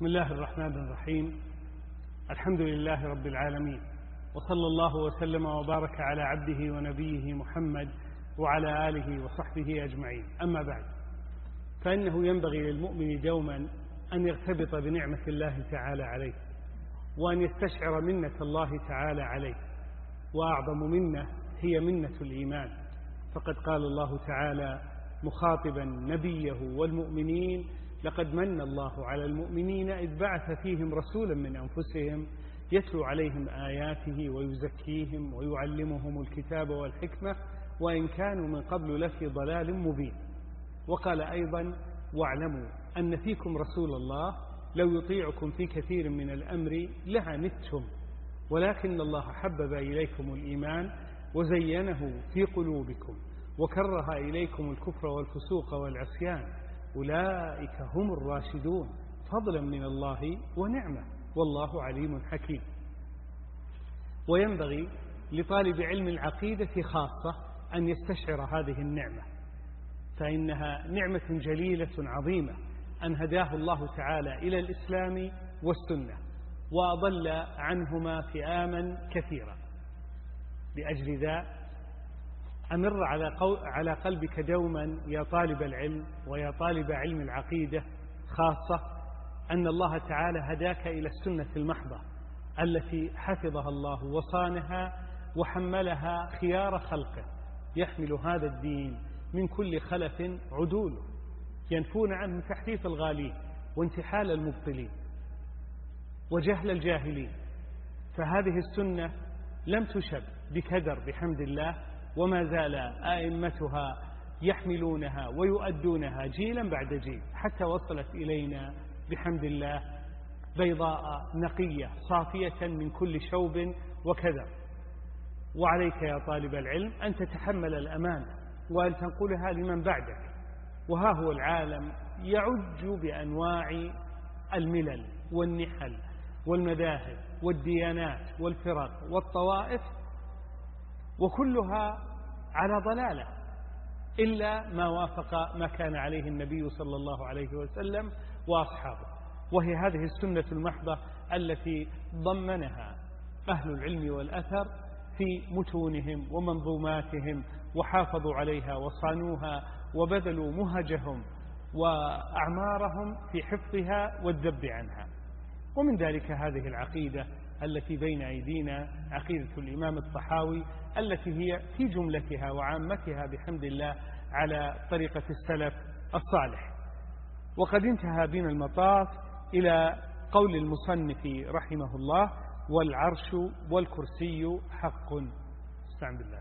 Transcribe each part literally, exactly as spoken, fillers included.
بسم الله الرحمن الرحيم. الحمد لله رب العالمين، وصلى الله وسلم وبارك على عبده ونبيه محمد وعلى آله وصحبه أجمعين. أما بعد، فإنه ينبغي للمؤمن دوما أن يرتبط بنعمة الله تعالى عليه، وأن يستشعر منة الله تعالى عليه، وأعظم منة هي منة الإيمان. فقد قال الله تعالى مخاطبا نبيه والمؤمنين: لقد من الله على المؤمنين إذ بعث فيهم رسولا من أنفسهم يتلو عليهم آياته ويزكيهم ويعلمهم الكتاب والحكمة وإن كانوا من قبل لفي ضلال مبين. وقال أيضا: واعلموا أن فيكم رسول الله لو يطيعكم في كثير من الأمر لعنتم ولكن الله حبب إليكم الإيمان وزينه في قلوبكم وكره إليكم الكفر والفسوق والعصيان أولئك هم الراشدون فضلا من الله ونعمة والله عليم حكيم. وينبغي لطالب علم العقيدة خاصة أن يستشعر هذه النعمة، فإنها نعمة جليلة عظيمة أن هداه الله تعالى إلى الإسلام والسنة وأضل عنهما فئاما كثيرا. لأجل ذا أمر على, على قلبك دوما يا طالب العلم ويا طالب علم العقيدة خاصة أن الله تعالى هداك إلى السنة المحضة التي حفظها الله وصانها وحملها خيار خلقه، يحمل هذا الدين من كل خلف عدوله، ينفون عنه تحريف الغالين وانتحال المبطلين وجهل الجاهلين. فهذه السنة لم تشب بكدر بحمد الله، وما زال آئمتها يحملونها ويؤدونها جيلا بعد جيل حتى وصلت إلينا بحمد الله بيضاء نقية صافية من كل شوب وكذا. وعليك يا طالب العلم أن تتحمل الأمانة وأن تنقلها لمن بعدك. وها هو العالم يعج بأنواع الملل والنحل والمذاهب والديانات والفرق والطوائف، وكلها على ضلالة إلا ما وافق ما كان عليه النبي صلى الله عليه وسلم وأصحابه، وهي هذه السنة المحضة التي ضمنها أهل العلم والأثر في متونهم ومنظوماتهم وحافظوا عليها وصانوها وبذلوا مهجهم وأعمارهم في حفظها والذب عنها. ومن ذلك هذه العقيدة التي بين أيدينا، عقيدة الإمام الطحاوي، التي هي في جملتها وعامتها بحمد الله على طريقة السلف الصالح. وقد انتهى بنا المطاف إلى قول المصنف رحمه الله: والعرش والكرسي حق. استعن بالله.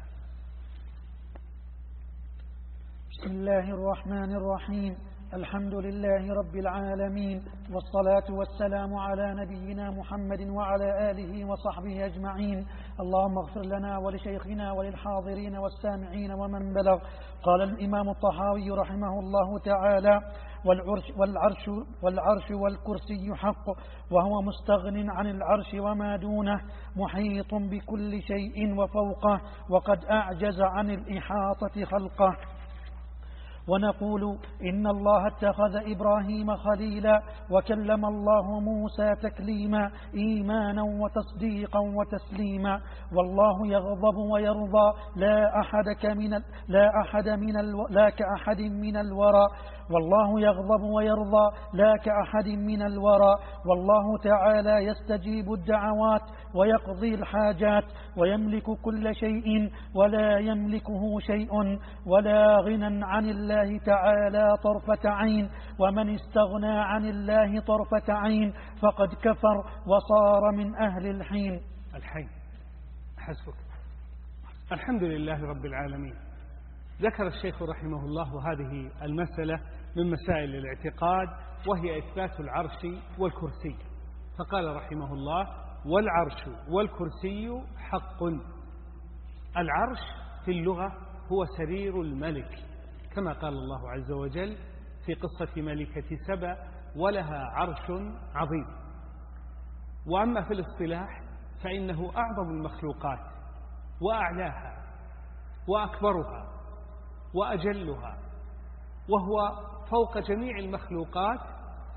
بسم الله الرحمن الرحيم. الحمد لله رب العالمين، والصلاة والسلام على نبينا محمد وعلى آله وصحبه أجمعين. اللهم اغفر لنا ولشيخنا وللحاضرين والسامعين ومن بلغ. قال الإمام الطحاوي رحمه الله تعالى: والعرش, والعرش, والعرش والكرسي حق، وهو مستغن عن العرش وما دونه، محيط بكل شيء وفوقه، وقد أعجز عن الإحاطة خلقه. ونقول إن الله اتخذ إبراهيم خليلا، وكلم الله موسى تكليما، إيمانا وتصديقا وتسليما. والله يغضب ويرضى لا أحد من لا أحد من الو لا كأحد من الورى. والله يغضب ويرضى لا كأحد من الورى. والله تعالى يستجيب الدعوات ويقضي الحاجات ويملك كل شيء ولا يملكه شيء، ولا غنى عن الله تعالى طرفة عين. ومن استغنى عن الله طرفة عين فقد كفر وصار من أهل الحين. الحين حسبك. الحمد لله رب العالمين. ذكر الشيخ رحمه الله هذه المسألة من مسائل الاعتقاد، وهي إثبات العرش والكرسي، فقال رحمه الله: والعرش والكرسي حق. العرش في اللغة هو سرير الملك، كما قال الله عز وجل في قصة ملكة سبأ: ولها عرش عظيم. وأما في الاصطلاح فإنه أعظم المخلوقات وأعلاها وأكبرها وأجلها، وهو فوق جميع المخلوقات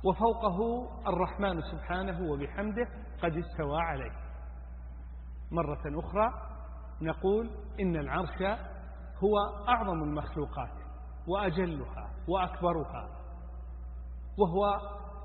وفوقه الرحمن سبحانه وبحمده قد استوى عليه. مرة أخرى نقول إن العرش هو أعظم المخلوقات وأجلها وأكبرها، وهو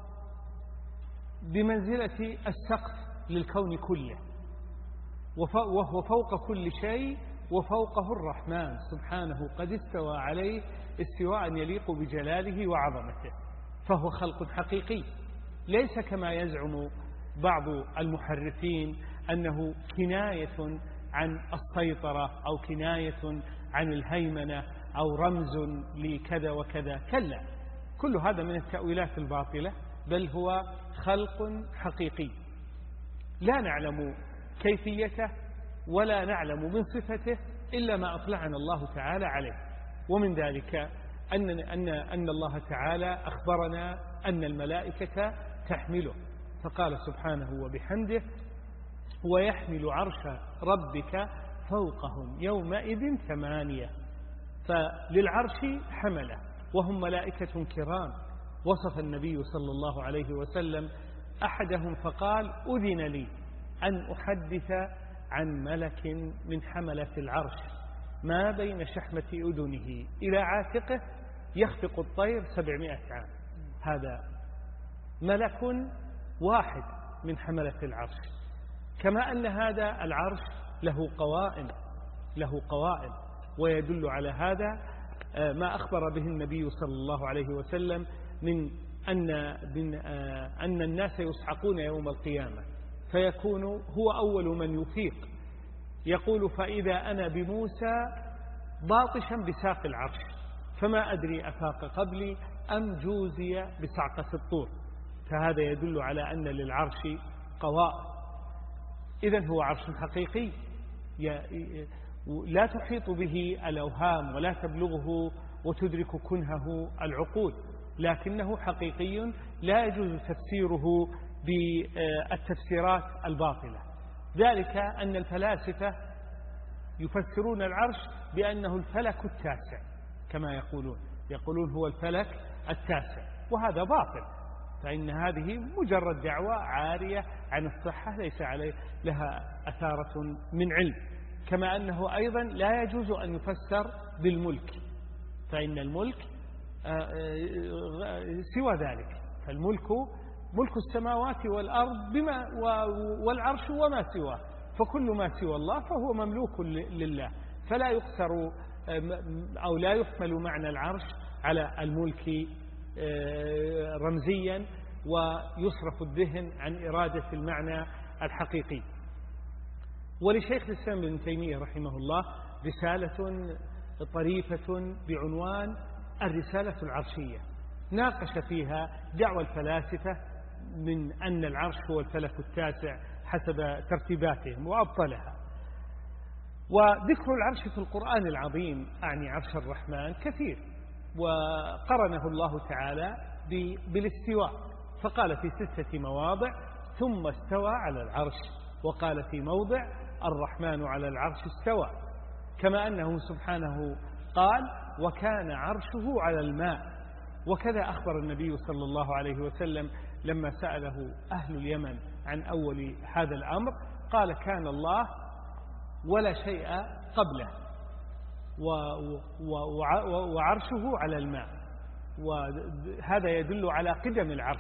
بمنزلة السقف للكون كله، وهو فوق كل شيء، وفوقه الرحمن سبحانه قد استوى عليه استواء يليق بجلاله وعظمته، فهو خلق حقيقي، ليس كما يزعم بعض المحرفين أنه كناية عن السيطرة أو كناية عن الهيمنة أو رمز لكذا وكذا. كلا، كل هذا من التأويلات الباطلة، بل هو خلق حقيقي لا نعلم كيفيته ولا نعلم من صفته إلا ما أطلعنا الله تعالى عليه. ومن ذلك أن, أن, أن الله تعالى أخبرنا أن الملائكة تحمله، فقال سبحانه وبحمده ويحمل عرش ربك فوقهم يومئذ ثمانية. فللعرش حمله وهم ملائكة كرام. وصف النبي صلى الله عليه وسلم أحدهم فقال أذن لي أن أحدث عن ملك من حملة العرش ما بين شحمة أذنه إلى عاتقه يخفق الطير سبعمائة عام. هذا ملك واحد من حملة العرش. كما أن هذا العرش له قوائم له قوائم ويدل على هذا ما أخبر به النبي صلى الله عليه وسلم من أن, من أن الناس يسحقون يوم القيامة فيكون هو أول من يفيق، يقول فإذا أنا بموسى باطشا بساق العرش فما أدري أفاق قبلي أم جوزي بصعقة الطور. فهذا يدل على أن للعرش قوائم. إذن هو عرش حقيقي لا تحيط به الأوهام ولا تبلغه وتدرك كنهه العقول، لكنه حقيقي لا يجوز تفسيره بالتفسيرات الباطلة. ذلك أن الفلاسفة يفسرون العرش بأنه الفلك التاسع كما يقولون يقولون هو الفلك التاسع، وهذا باطل، فإن هذه مجرد دعوة عارية عن الصحة ليس عليه لها أثارة من علم. كما أنه أيضا لا يجوز أن يفسر بالملك، فإن الملك سوى ذلك، فالملك ملك السماوات والأرض بما والعرش وما سواه، فكل ما سوى الله فهو مملوك لله، فلا يقصر أو لا يحمل معنى العرش على الملك رمزيا ويصرف الذهن عن إرادة المعنى الحقيقي. ولشيخ الإسلام ابن تيمية رحمه الله رسالة طريفة بعنوان الرسالة العرشية، ناقش فيها دعوى الفلاسفة من أن العرش هو الفلك التاسع حسب ترتيباتهم وأبطلها. وذكر العرش في القرآن العظيم أعني عرش الرحمن كثير، وقرنه الله تعالى بالاستواء، فقال في ستة مواضع ثم استوى على العرش، وقال في موضع الرحمن على العرش استوى، كما أنه سبحانه قال وكان عرشه على الماء. وكذا أخبر النبي صلى الله عليه وسلم لما سأله أهل اليمن عن أول هذا الأمر قال كان الله ولا شيء قبله وعرشه على الماء، وهذا يدل على قدم العرش.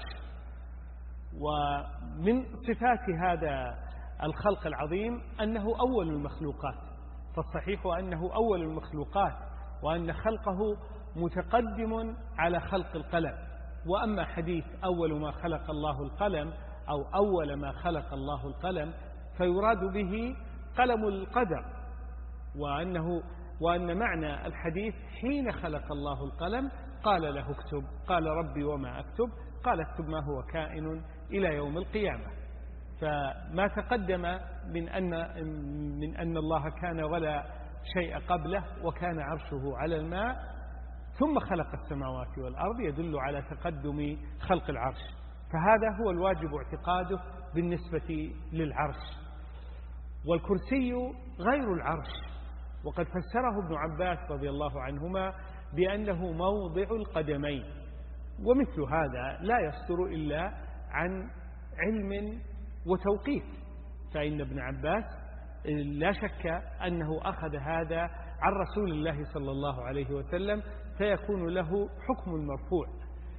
ومن صفات هذا الخلق العظيم أنه أول المخلوقات، فالصحيح أنه أول المخلوقات وأن خلقه متقدم على خلق القلم. وأما حديث أول ما خلق الله القلم أو أول ما خلق الله القلم فيراد به قلم القدر، وأنه وأن معنى الحديث حين خلق الله القلم قال له اكتب، قال ربي وما أكتب، قال اكتب ما هو كائن إلى يوم القيامة. فما تقدم من أن, من أن الله كان ولا شيء قبله وكان عرشه على الماء ثم خلق السماوات والأرض يدل على تقدم خلق العرش، فهذا هو الواجب اعتقاده بالنسبة للعرش. والكرسي غير العرش، وقد فسره ابن عباس رضي الله عنهما بأنه موضع القدمين، ومثل هذا لا يصدر إلا عن علم وتوقيت، فإن ابن عباس لا شك أنه أخذ هذا عن رسول الله صلى الله عليه وسلم، فيكون له حكم المرفوع.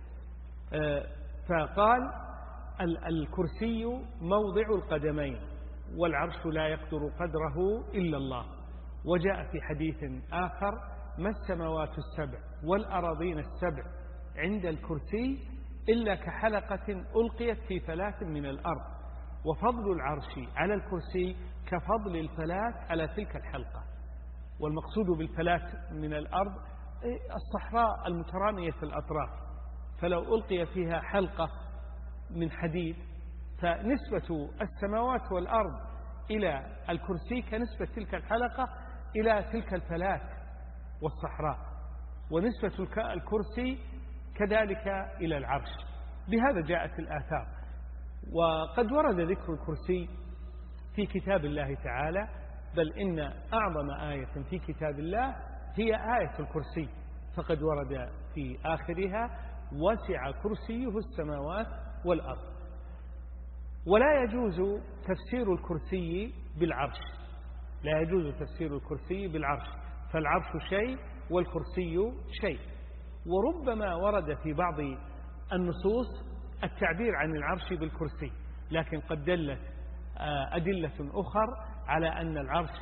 فقال الكرسي موضع القدمين والعرش لا يقدر قدره إلا الله. وجاء في حديث آخر: ما السماوات السبع والأراضين السبع عند الكرسي إلا كحلقة ألقيت في فلاة من الأرض، وفضل العرش على الكرسي كفضل الفلاة على تلك الحلقة. والمقصود بالفلاة من الأرض الصحراء المترامية الأطراف، فلو ألقي فيها حلقة من حديد فنسبة السماوات والأرض إلى الكرسي كنسبة تلك الحلقة إلى تلك الفلاة والصحراء، ونسبة الكرسي كذلك إلى العرش. بهذا جاءت الآثار. وقد ورد ذكر الكرسي في كتاب الله تعالى، بل إن أعظم آية في كتاب الله هي آية الكرسي، فقد ورد في آخرها: وسع كرسيه السماوات والأرض. ولا يجوز تفسير الكرسي بالعرش، لا يجوز تفسير الكرسي بالعرش، فالعرش شيء والكرسي شيء. وربما ورد في بعض النصوص التعبير عن العرش بالكرسي، لكن قد دلت أدلة أخرى على أن العرش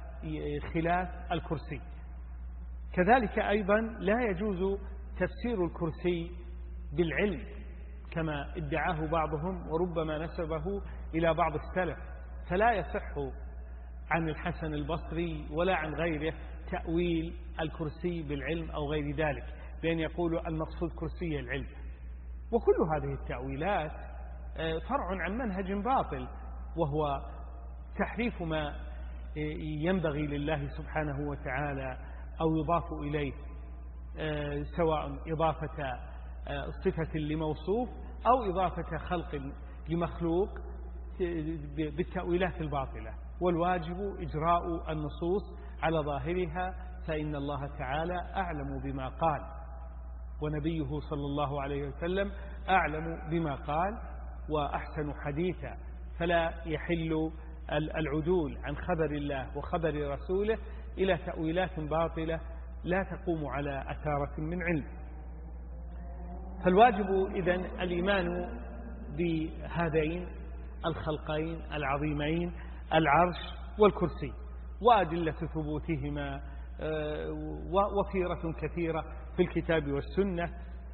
خلاف الكرسي. كذلك أيضا لا يجوز تفسير الكرسي بالعلم كما ادعاه بعضهم، وربما نسبه إلى بعض السلف، فلا يصح عن الحسن البصري ولا عن غيره تأويل الكرسي بالعلم أو غير ذلك، بأن يقولوا المقصود كرسي العلم. وكل هذه التأويلات فرع عن منهج باطل، وهو تحريف ما ينبغي لله سبحانه وتعالى أو يضاف إليه، سواء إضافة صفة لموصوف أو إضافة خلق لمخلوق بالتأويلات الباطلة. والواجب إجراء النصوص على ظاهرها، فإن الله تعالى أعلم بما قال، ونبيه صلى الله عليه وسلم أعلم بما قال وأحسن حديثا، فلا يحل العدول عن خبر الله وخبر رسوله إلى تأويلات باطلة لا تقوم على أثارة من علم. فالواجب إذن الإيمان بهذين الخلقين العظيمين العرش والكرسي، وأدلة ثبوتهما وفيرة كثيرة في الكتاب والسنة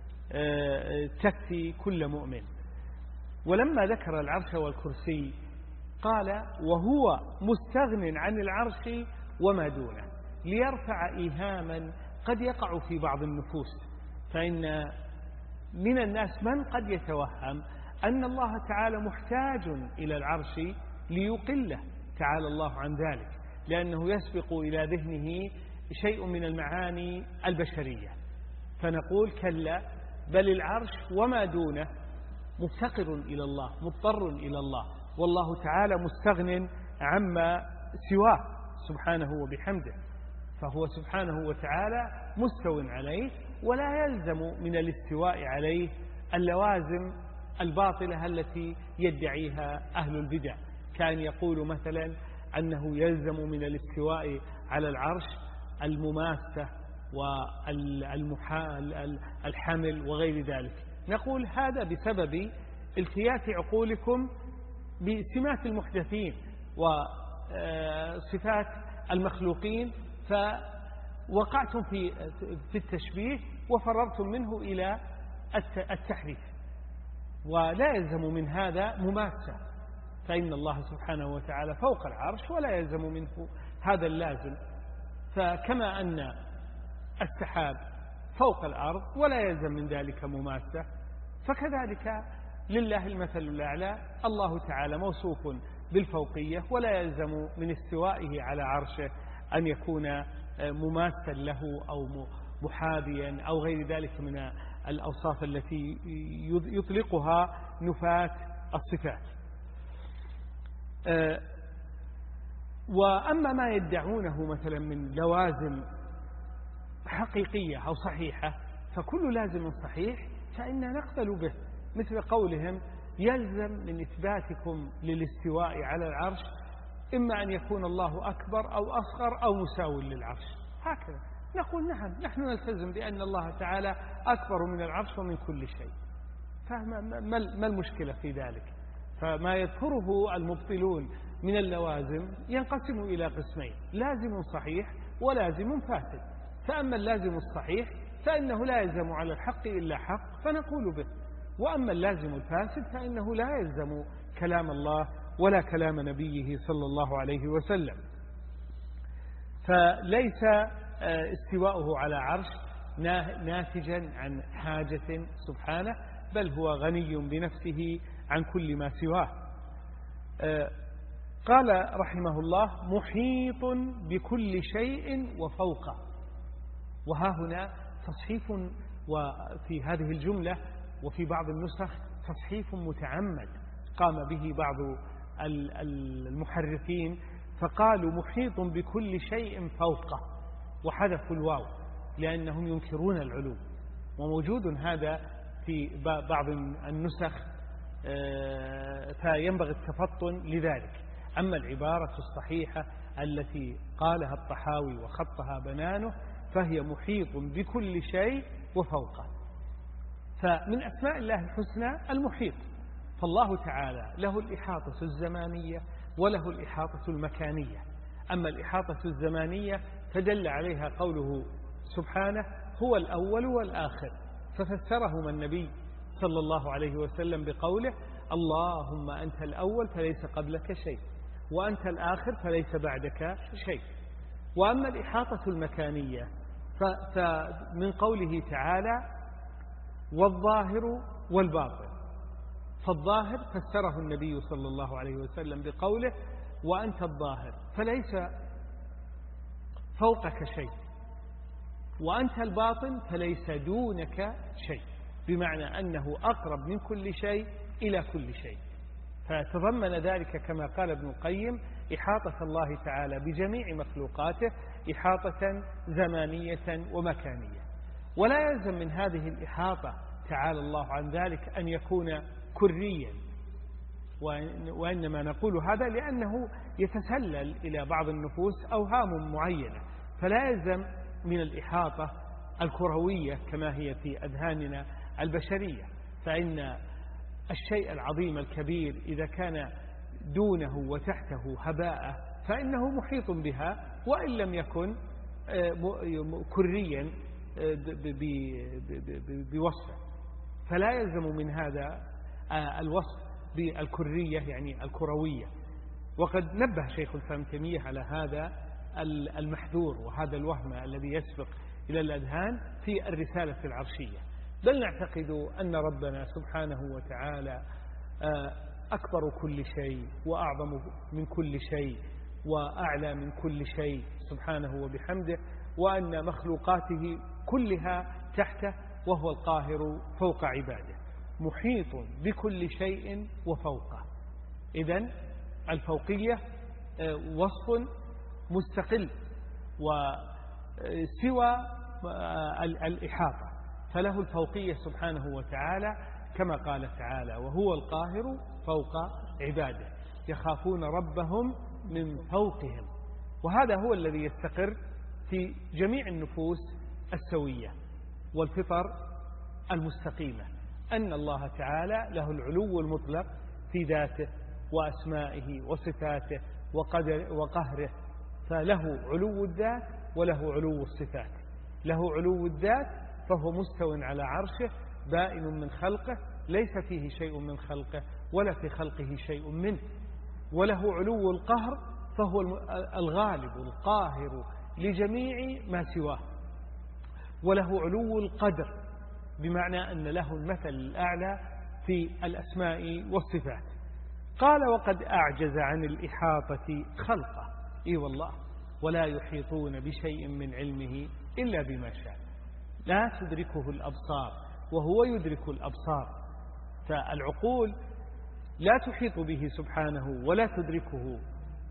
تكفي كل مؤمن. ولما ذكر العرش والكرسي قال: وهو مستغن عن العرش وما دونه، ليرفع إيهاما قد يقع في بعض النفوس. فإن من الناس من قد يتوهم أن الله تعالى محتاج إلى العرش ليقله تعالى الله عن ذلك، لأنه يسبق إلى ذهنه شيء من المعاني البشرية. فنقول: كلا، بل العرش وما دونه مفتقر إلى الله، مضطر إلى الله، والله تعالى مستغن عما سواه سبحانه وبحمده، فهو سبحانه وتعالى مستو عليه، ولا يلزم من الاستواء عليه اللوازم الباطلة التي يدعيها أهل البدع، كان يقول مثلا أنه يلزم من الاستواء على العرش المماسة والحمل وغير ذلك. نقول: هذا بسبب التياس عقولكم بسمات المحدثين وصفات المخلوقين، فوقعتم في في التشبيه وفررتم منه إلى التحريف. ولا يلزم من هذا مماسة، فإن الله سبحانه وتعالى فوق العرش ولا يلزم منه هذا اللازم. فكما أن السحاب فوق الأرض ولا يلزم من ذلك مماسة، فكذلك لله المثل الأعلى، الله تعالى موصوف بالفوقية ولا يلزم من استوائه على عرشه أن يكون مماسا له أو محاذيا أو غير ذلك من الأوصاف التي يطلقها نفاة الصفات. وأما ما يدعونه مثلا من لوازم حقيقية أو صحيحة، فكل لازم صحيح فإننا نقبل به، مثل قولهم يلزم من إثباتكم للاستواء على العرش إما أن يكون الله أكبر أو أصغر أو مساو للعرش، هكذا نقول نعم نحن نلتزم بأن الله تعالى أكبر من العرش ومن كل شيء، فما المشكلة في ذلك؟ فما يذكره المبطلون من اللوازم ينقسم إلى قسمين: لازم صحيح ولازم فاسد. فأما اللازم الصحيح فإنه لا يلزم على الحق إلا حق فنقول به، وأما اللازم الفاسد فإنه لا يلزم كلام الله ولا كلام نبيه صلى الله عليه وسلم. فليس استواؤه على عرش ناتجا عن حاجة سبحانه، بل هو غني بنفسه عن كل ما سواه. قال رحمه الله: محيط بكل شيء وفوقه. وها هنا تصحيف، وفي هذه الجملة وفي بعض النسخ تصحيف متعمد قام به بعض المحرفين، فقالوا محيط بكل شيء فوقه وحذفوا الواو لأنهم ينكرون العلو، وموجود هذا في بعض النسخ فينبغي التفطن لذلك. أما العبارة الصحيحة التي قالها الطحاوي وخطها بنانه فهي محيط بكل شيء وفوقه. فمن أسماء الله الحسنى المحيط، فالله تعالى له الإحاطة الزمانية وله الإحاطة المكانية. أما الإحاطة الزمانية فدل عليها قوله سبحانه: هو الأول والآخر، ففسرهما النبي صلى الله عليه وسلم بقوله: اللهم أنت الأول فليس قبلك شيء، وأنت الآخر فليس بعدك شيء. وأما الإحاطة المكانية فمن قوله تعالى: والظاهر والباطن، فالظاهر فسره النبي صلى الله عليه وسلم بقوله: وأنت الظاهر فليس فوقك شيء، وأنت الباطن فليس دونك شيء، بمعنى أنه أقرب من كل شيء إلى كل شيء. فتضمن ذلك كما قال ابن القيم إحاطة الله تعالى بجميع مخلوقاته إحاطة زمانية ومكانية. ولا يلزم من هذه الإحاطة تعالى الله عن ذلك أن يكون كريا، وإنما نقول هذا لأنه يتسلل إلى بعض النفوس أوهام معينة، فلا يلزم من الإحاطة الكروية كما هي في أذهاننا البشرية. فإن الشيء العظيم الكبير إذا كان دونه وتحته هباء فإنه محيط بها وإن لم يكن كريا بوصفه، فلا يلزم من هذا الوصف بالكرية يعني الكروية. وقد نبه شيخ الإسلام ابن تيمية على هذا المحذور وهذا الوهم الذي يسبق إلى الأذهان في الرسالة العرشية. بل نعتقد أن ربنا سبحانه وتعالى أكبر كل شيء وأعظم من كل شيء وأعلى من كل شيء سبحانه وبحمده، وأن مخلوقاته كلها تحته وهو القاهر فوق عباده، محيط بكل شيء وفوقه. إذن الفوقية وصف مستقل وسوى الإحاطة، فله الفوقية سبحانه وتعالى كما قال تعالى: وهو القاهر فوق عباده يخافون ربهم من فوقهم. وهذا هو الذي يستقر في جميع النفوس السوية والفطر المستقيمة، أن الله تعالى له العلو المطلق في ذاته وأسمائه وصفاته وقدر وقهره، فله علو الذات وله علو الصفات. له علو الذات فهو مستو على عرشه بائن من خلقه، ليس فيه شيء من خلقه ولا في خلقه شيء منه. وله علو القهر فهو الغالب القاهر لجميع ما سواه. وله علو القدر بمعنى أن له المثل الأعلى في الأسماء والصفات. قال: وقد أعجز عن الإحاطة خلقه، إي والله، ولا يحيطون بشيء من علمه إلا بما شاء، لا تدركه الأبصار وهو يدرك الأبصار. فالعقول لا تحيط به سبحانه ولا تدركه،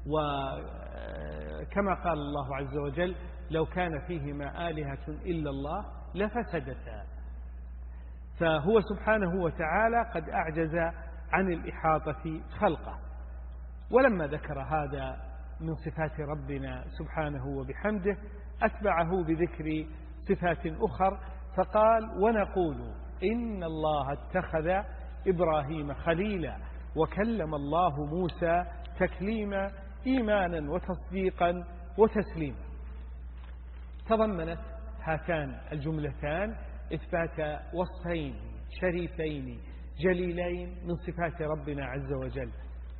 وكما قال الله عز وجل: لو كان فيهما آلهة إلا الله لفسدتا. فهو سبحانه وتعالى قد أعجز عن الإحاطة خلقه. ولما ذكر هذا من صفات ربنا سبحانه وبحمده أتبعه بذكر صفات أخر فقال: ونقول إن الله اتخذ إبراهيم خليلا وكلم الله موسى تكليما إيمانا وتصديقا وتسليما. تضمنت هاتان الجملتان إثبات وصفين شريفين جليلين من صفات ربنا عز وجل.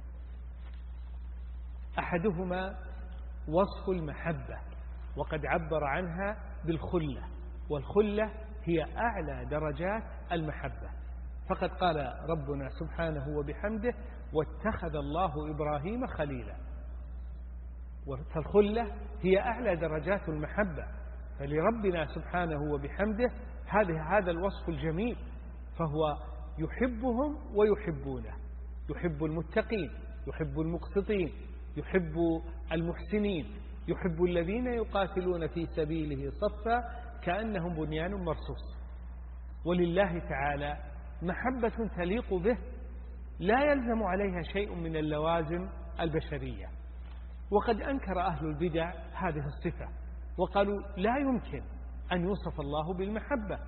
أحدهما وصف المحبة، وقد عبر عنها بالخلة، والخلة هي أعلى درجات المحبة. فقد قال ربنا سبحانه وبحمده: واتخذ الله إبراهيم خليلا. فالخلة هي أعلى درجات المحبة، فلربنا سبحانه وبحمده هذا هذا الوصف الجميل، فهو يحبهم ويحبونه، يحب المتقين، يحب المقسطين، يحب المحسنين، يحب الذين يقاتلون في سبيله صفا كأنهم بنيان مرصوص. ولله تعالى محبة تليق به لا يلزم عليها شيء من اللوازم البشرية. وقد أنكر أهل البدع هذه الصفة وقالوا لا يمكن أن يوصف الله بالمحبة،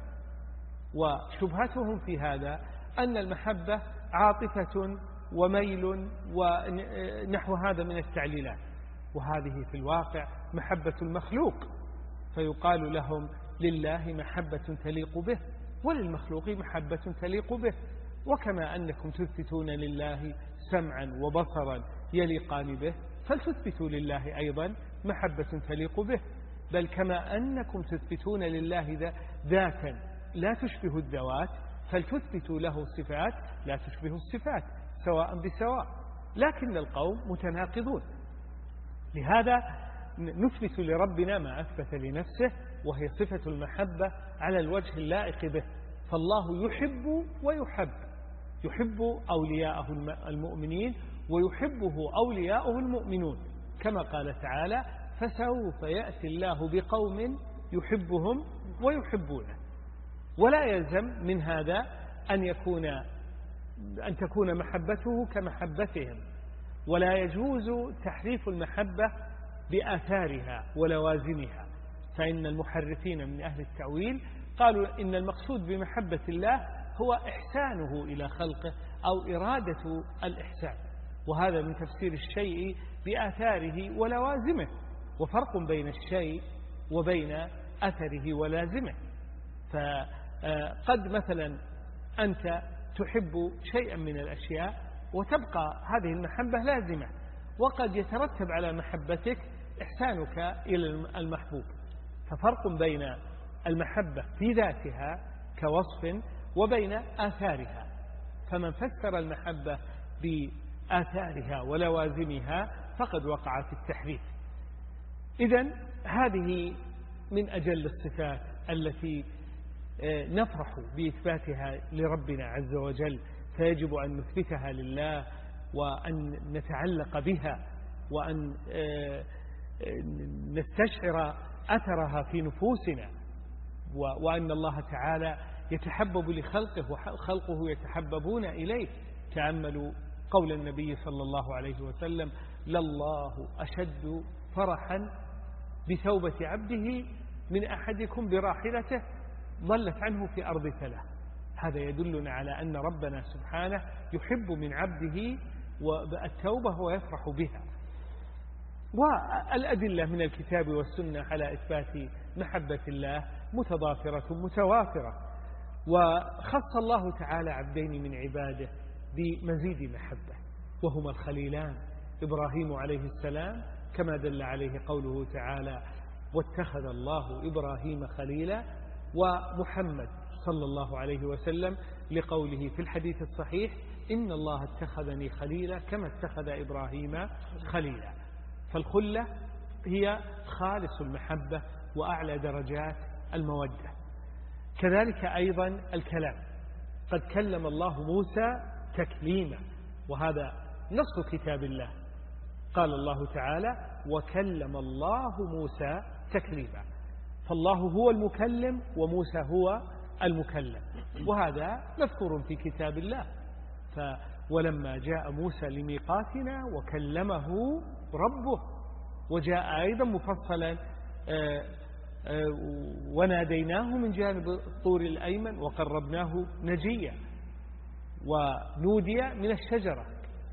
وشبهتهم في هذا أن المحبة عاطفة وميل ونحو هذا من التعليلات، وهذه في الواقع محبة المخلوق، فيقال لهم لله محبة تليق به وللمخلوق محبة تليق به. وكما أنكم تثبتون لله سمعا وبصرا يليقان به فلتثبتوا لله أيضا محبة تليق به. بل كما أنكم تثبتون لله ذاتا لا تشبه الذوات فلتثبتوا له صفات لا تشبه الصفات سواء بسواء، لكن القوم متناقضون. لهذا نثبت لربنا ما أثبت لنفسه، وهي صفة المحبة على الوجه اللائق به. فالله يحب ويحب، يحب أولياءه المؤمنين ويحبه أولياءه المؤمنون، كما قال تعالى: فسوف يأتي الله بقوم يحبهم ويحبونه. ولا يلزم من هذا أن يكون أن تكون محبته كمحبتهم، ولا يجوز تحريف المحبة بآثارها ولوازمها، فإن المحرفين من أهل التأويل قالوا إن المقصود بمحبة الله هو إحسانه إلى خلقه أو إرادة الإحسان، وهذا من تفسير الشيء بآثاره ولوازمه، وفرق بين الشيء وبين أثره ولازمه. فقد مثلا أنت تحب شيئا من الأشياء وتبقى هذه المحبة لازمة، وقد يترتب على محبتك إحسانك إلى المحبوب. ففرق بين المحبة في ذاتها كوصف وبين آثارها، فمن فسر المحبة بآثارها ولوازمها فقد وقع في التحريف. إذن هذه من أجل الصفات التي نفرح بإثباتها لربنا عز وجل، فيجب أن نثبتها لله وأن نتعلق بها وأن نستشعر أثرها في نفوسنا، وأن الله تعالى يتحبب لخلقه وخلقه يتحببون إليه. تأملوا قول النبي صلى الله عليه وسلم: لله أشد فرحا بتوبة عبده من أحدكم براحلته ضلت عنه في أرض ثلاث. هذا يدلنا على أن ربنا سبحانه يحب من عبده والتوبة ويفرح بها. والأدلة من الكتاب والسنة على إثبات محبة الله متضافرة متوافرة، وخص الله تعالى عبدين من عباده بمزيد محبة، وهما الخليلان إبراهيم عليه السلام كما دل عليه قوله تعالى: واتخذ الله إبراهيم خليلا، ومحمد صلى الله عليه وسلم لقوله في الحديث الصحيح: إن الله اتخذني خليلا كما اتخذ إبراهيم خليلا. فالخلة هي خالص المحبة وأعلى درجات المودة. كذلك أيضا الكلام، قد كلم الله موسى تكليما، وهذا نص كتاب الله. قال الله تعالى: وكلم الله موسى تكليما. فالله هو المكلم وموسى هو المكلم، وهذا مذكور في كتاب الله. ف ولما جاء موسى لميقاتنا وكلمه ربه، وجاء أيضا مفصلا وناديناه من جانب الطور الأيمن وقربناه نجيا، ونودي من الشجرة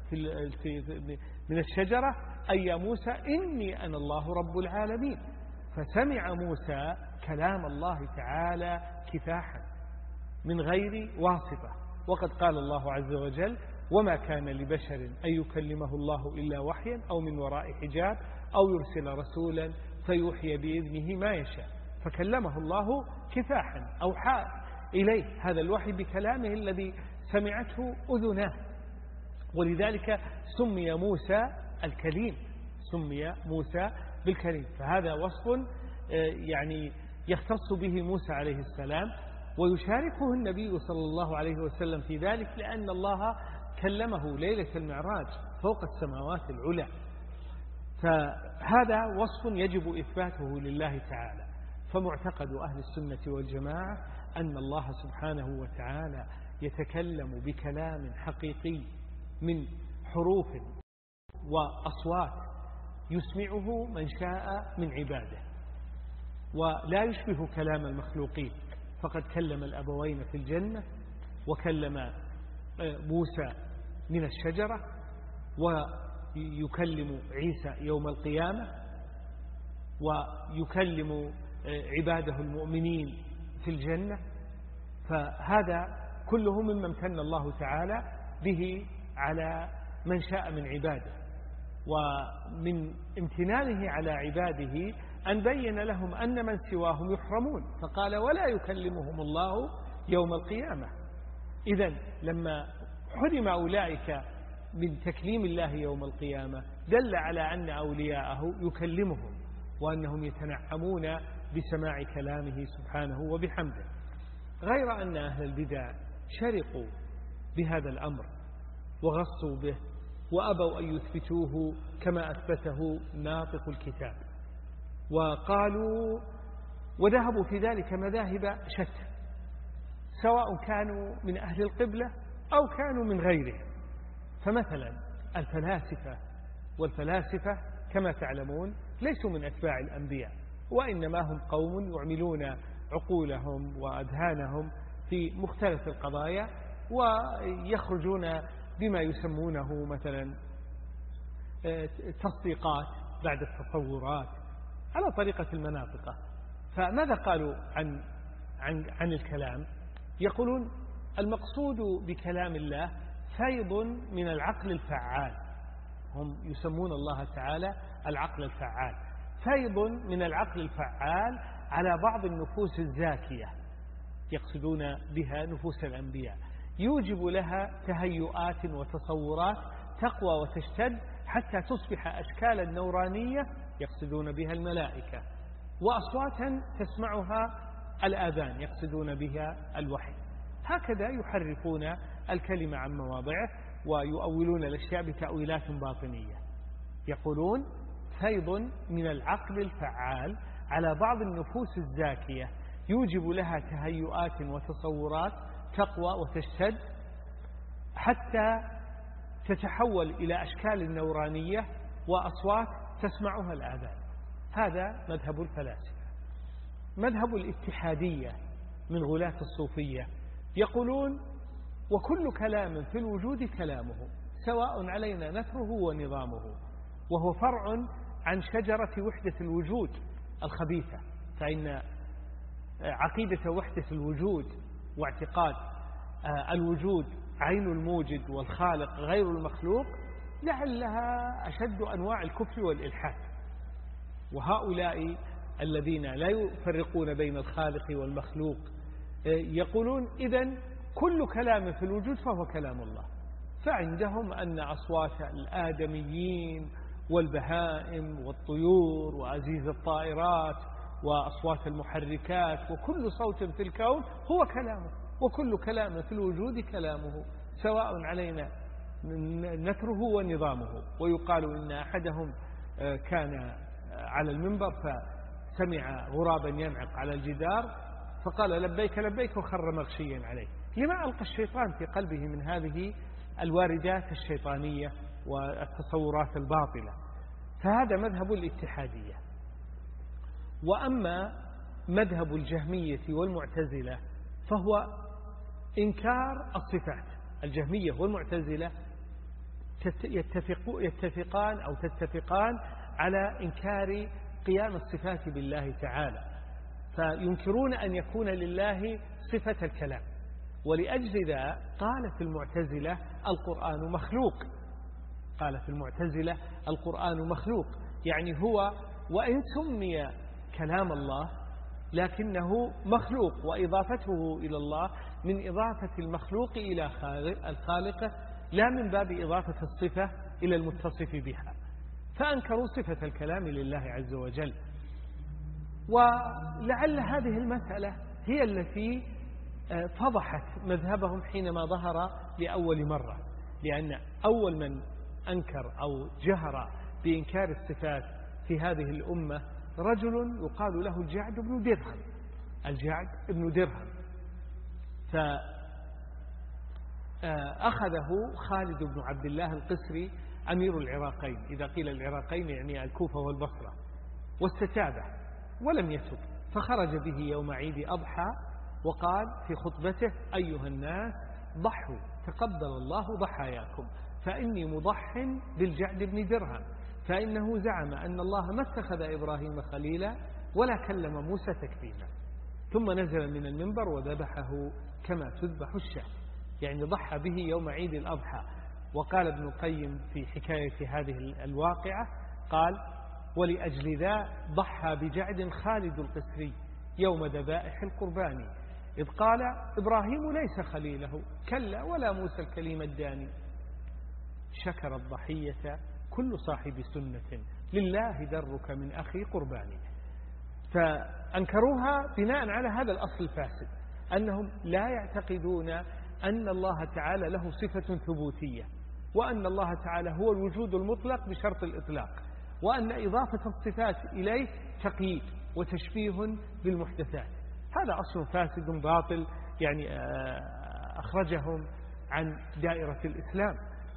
من الشجرة أي يا موسى إني أنا الله رب العالمين. فسمع موسى كلام الله تعالى كفاحا من غير واسطة. وقد قال الله عز وجل وما كان لبشر أن يكلمه الله إلا وحيا أو من وراء حجاب أو يرسل رسولا فيوحي بإذنه ما يشاء. فكلمه الله كفاحا، أوحى إليه هذا الوحي بكلامه الذي سمعته أذناه، ولذلك سمي موسى الكليم، سمي موسى بالكليم. فهذا وصف يعني يختص به موسى عليه السلام، ويشاركه النبي صلى الله عليه وسلم في ذلك، لأن الله كلمه ليلة المعراج فوق السماوات العلى. فهذا وصف يجب إثباته لله تعالى. فمعتقد أهل السنة والجماعة أن الله سبحانه وتعالى يتكلم بكلام حقيقي من حروف وأصوات يسمعه من شاء من عباده، ولا يشبه كلام المخلوقين. فقد كلم الأبوين في الجنة، وكلم موسى من الشجرة، ويكلم عيسى يوم القيامة، ويكلم عباده المؤمنين في الجنة. فهذا كله مما امتن الله تعالى به على من شاء من عباده. ومن امتنانه على عباده أن بين لهم أن من سواهم يحرمون، فقال ولا يكلمهم الله يوم القيامة. إذن لما حرم أولئك من تكليم الله يوم القيامة دل على أن أولياءه يكلمهم، وأنهم يتنعمون بسماع كلامه سبحانه وبحمده. غير أن أهل البدع شرقوا بهذا الأمر وغصوا به، وأبوا أن يثبتوه كما أثبته ناطق الكتاب، وقالوا وذهبوا في ذلك مذاهب شتى، سواء كانوا من أهل القبلة أو كانوا من غيره. فمثلا الفلاسفة والفلاسفة كما تعلمون ليسوا من أتباع الأنبياء، وإنما هم قوم يعملون عقولهم وأذهانهم في مختلف القضايا، ويخرجون بما يسمونه مثلا تصديقات بعد التصورات على طريقة المناطق. فماذا قالوا عن, عن, عن الكلام؟ يقولون المقصود بكلام الله فيض من العقل الفعال. هم يسمون الله تعالى العقل الفعال، فيض من العقل الفعال على بعض النفوس الزاكية، يقصدون بها نفوس الأنبياء، يوجب لها تهيؤات وتصورات تقوى وتشتد حتى تصبح أشكالا نورانية، يقصدون بها الملائكة، وأصواتا تسمعها الآذان، يقصدون بها الوحي. هكذا يحرفون الكلمة عن مواضعه ويؤولون الأشياء بتأويلات باطنية. يقولون فيض من العقل الفعال على بعض النفوس الزاكية يوجب لها تهيؤات وتصورات تقوى وتشتد حتى تتحول إلى أشكال نورانية وأصوات تسمعها الآذان. هذا مذهب الفلاسفة. مذهب الاتحادية من غلاة الصوفية يقولون وكل كلام في الوجود كلامه سواء علينا نثره ونظامه، وهو فرع عن شجرة وحدة الوجود الخبيثة. فإن عقيدة وحدة الوجود واعتقاد الوجود عين الموجد والخالق غير المخلوق لعلها أشد أنواع الكفر والإلحاد. وهؤلاء الذين لا يفرقون بين الخالق والمخلوق يقولون إذن كل كلام في الوجود فهو كلام الله. فعندهم أن أصوات الآدميين والبهائم والطيور وأزيز الطائرات وأصوات المحركات وكل صوت في الكون هو كلامه، وكل كلام في الوجود كلامه سواء علينا نثره ونظامه. ويقال إن أحدهم كان على المنبر فسمع غرابا ينعق على الجدار، فقال لبيك لبيك وخر مغشيا عليه. لما ألقى الشيطان في قلبه من هذه الواردات الشيطانية والتصورات الباطلة؟ فهذا مذهب الاتحادية. وأما مذهب الجهمية والمعتزلة فهو إنكار الصفات. الجهمية والمعتزلة يتفقان أو تتفقان على إنكار قيام الصفات بالله تعالى، فينكرون أن يكون لله صفة الكلام. ولأجل ذا قالت المعتزلة القرآن مخلوق. قالت المعتزلة القرآن مخلوق، يعني هو وإن سمي كلام الله لكنه مخلوق، وإضافته إلى الله من إضافة المخلوق إلى الخالق لا من باب إضافة الصفة إلى المتصف بها. فأنكروا صفة الكلام لله عز وجل. ولعل هذه المسألة هي التي فضحت مذهبهم حينما ظهر لأول مرة، لأن أول من أنكر أو جهر بإنكار الصفات في هذه الأمة رجل يقال له الجعد بن درهم. الجعد بن درهم فأخذه خالد بن عبد الله القسري أمير العراقين، إذا قيل العراقين يعني الكوفة والبصرة، واستتابه ولم يتب، فخرج به يوم عيد أضحى وقال في خطبته: أيها الناس ضحوا تقبل الله ضحاياكم، فإني مضح بالجعد بن درهم، فإنه زعم أن الله ما اتخذ إبراهيم خليلا ولا كلم موسى تكليما. ثم نزل من المنبر وذبحه كما تذبح الشاة، يعني ضحى به يوم عيد الأضحى. وقال ابن القيم في حكاية هذه الواقعة قال: ولأجل ذا ضحى بجعد خالد القسري يوم ذبائح القربان، إذ قال: إبراهيم ليس خليله كلا ولا موسى الكليم الداني. شكر الضحية كل صاحب سنة لله درك من أخي قرباني. فأنكروها بناء على هذا الأصل الفاسد، أنهم لا يعتقدون أن الله تعالى له صفة ثبوتية، وأن الله تعالى هو الوجود المطلق بشرط الإطلاق، وأن إضافة الصفات إليه تقييد وتشبيه بالمحدثات. هذا أصل فاسد باطل، يعني أخرجهم عن دائرة الإسلام.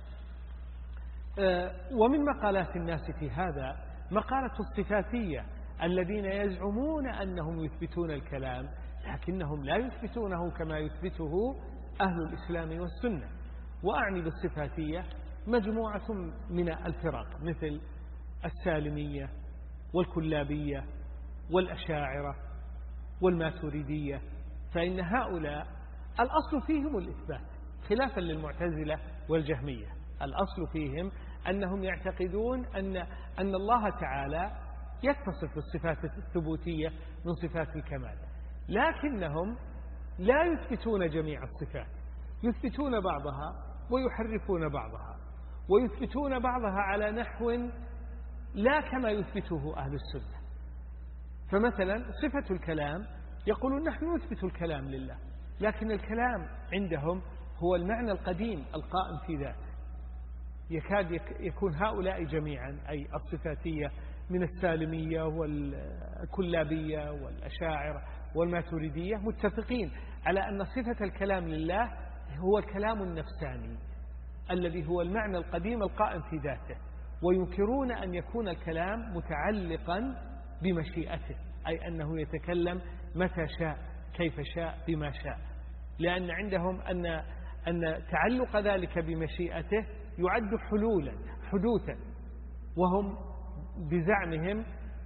ومن مقالات الناس في هذا مقالة الصفاتية الذين يزعمون أنهم يثبتون الكلام، لكنهم لا يثبتونه كما يثبته أهل الإسلام والسنة. وأعني بالصفاتية مجموعة من الفرق مثل السالمية والكلابية والأشاعرة والماتريدية، فإن هؤلاء الأصل فيهم الإثبات خلافا للمعتزلة والجهمية. الأصل فيهم أنهم يعتقدون أن أن الله تعالى يتصف بالصفات الثبوتية من صفات الكمال، لكنهم لا يثبتون جميع الصفات، يثبتون بعضها ويحرفون بعضها، ويثبتون بعضها على نحو لا كما يثبته أهل السنة. فمثلا صفة الكلام يقولون نحن نثبت الكلام لله، لكن الكلام عندهم هو المعنى القديم القائم في ذاته. يكاد يكون هؤلاء جميعا أي الصفاتية من السالمية والكلابية والأشاعرة والماتريدية متفقين على أن صفة الكلام لله هو الكلام النفساني الذي هو المعنى القديم القائم في ذاته، وينكرون أن يكون الكلام متعلقا بمشيئته، أي أنه يتكلم متى شاء كيف شاء بما شاء، لأن عندهم أن أن تعلق ذلك بمشيئته يعد حلولا حدوثا، وهم بزعمهم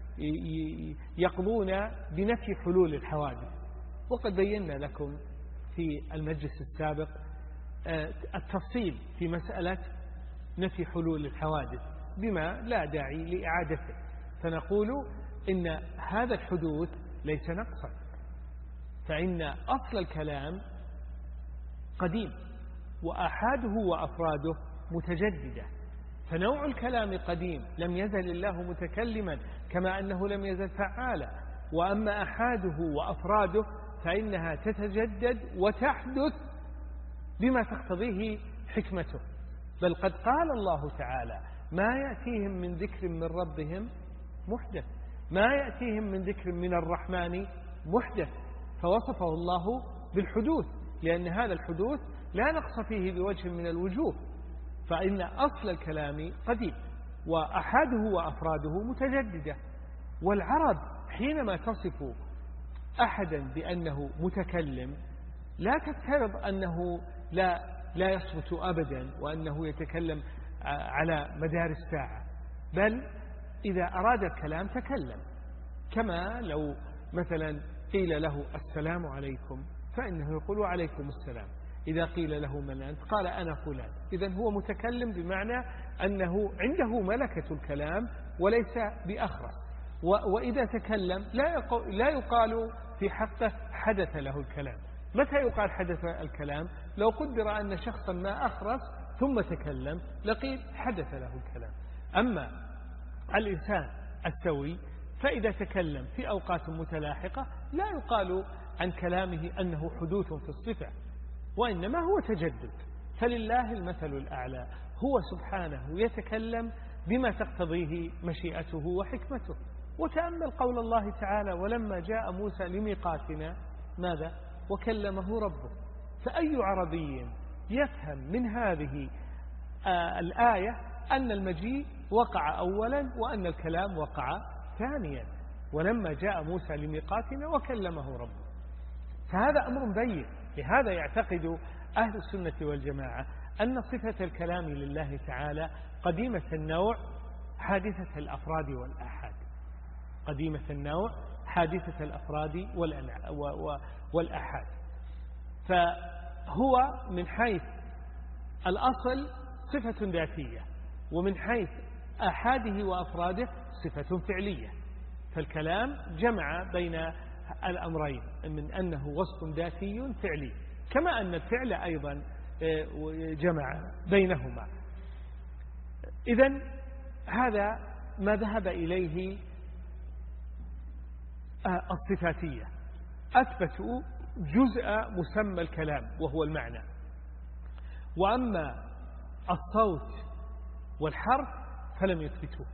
يقضون بنفي حلول الحوادث. وقد بينا لكم في المجلس السابق التفصيل في مسألة نفي حلول الحوادث بما لا داعي لإعادته، فنقول إن هذا الحدوث ليس نقصا، فإن أصل الكلام قديم وآحاده وأفراده متجددة، فنوع الكلام قديم لم يزل الله متكلما كما أنه لم يزل فعالا، وأما أحاده وأفراده فإنها تتجدد وتحدث بما تقتضيه حكمته. بل قد قال الله تعالى: ما يأتيهم من ذكر من ربهم محدث، ما يأتيهم من ذكر من الرحمن محدث. فوصفه الله بالحدوث، لأن هذا الحدوث لا نقص فيه بوجه من الوجوه، فإن أصل الكلام قديم وأحاده وأفراده متجددة. والعرب حينما تصف أحدا بأنه متكلم لا تفترض أنه لا, لا يصمت أبدا وأنه يتكلم على مدار الساعة، بل إذا أراد الكلام تكلم، كما لو مثلا قيل له السلام عليكم فإنه يقول عليكم السلام، إذا قيل له من أنت قال أنا فلان. إذن هو متكلم بمعنى أنه عنده ملكة الكلام وليس بأخرس. وإذا تكلم لا يقال في حقه حدث له الكلام. متى يقال حدث الكلام؟ لو قدر أن شخصا ما أخرس ثم تكلم لقيل حدث له الكلام. أما الإنسان السوي فإذا تكلم في أوقات متلاحقة لا يقال عن كلامه أنه حدوث في الصفة، وإنما هو تجدد. فلله المثل الأعلى، هو سبحانه يتكلم بما تقتضيه مشيئته وحكمته. وتأمل قول الله تعالى ولما جاء موسى لميقاتنا ماذا؟ وكلمه ربه. فأي عربي يفهم من هذه آه الآية أن المجيء وقع أولا وأن الكلام وقع ثانيا، ولما جاء موسى لميقاتنا وكلمه ربه. فهذا أمر بين. لهذا يعتقد أهل السنة والجماعة أن صفة الكلام لله تعالى قديمة النوع حادثة الأفراد والآحاد، قديمة النوع حادثة الأفراد والآحاد. فهو من حيث الأصل صفة ذاتية، ومن حيث آحاده وأفراده صفة فعلية. فالكلام جمع بين الأمرين من أنه وصف ذاتي فعلي، كما أن الفعل أيضا جمع بينهما. إذن هذا ما ذهب إليه الصفاتية، أثبتوا جزء مسمى الكلام وهو المعنى، وأما الصوت والحرف فلم يثبتوه.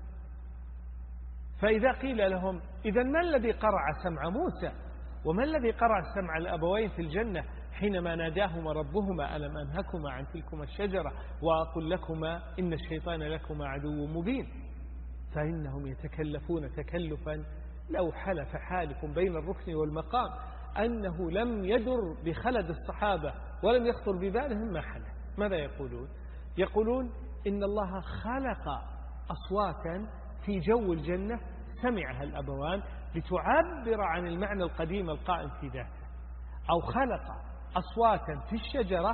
فإذا قيل لهم إذن ما الذي قرع سمع موسى وما الذي قرع سمع الأبوين في الجنة حينما ناداهما ربهما ألم أنهكما عن تلكما الشجرة وأقول لكما إن الشيطان لكما عدو مبين؟ فإنهم يتكلفون تكلفا لو حلف حالف بين الركن والمقام أنه لم يدر بخلد الصحابة ولم يخطر ببالهم ما حلف. ماذا يقولون؟ يقولون إن الله خلق أصواتا في جو الجنة سمعها الأبوان لتعبر عن المعنى القديم القائم في ذاته، أو خلق أصواتا في الشجرة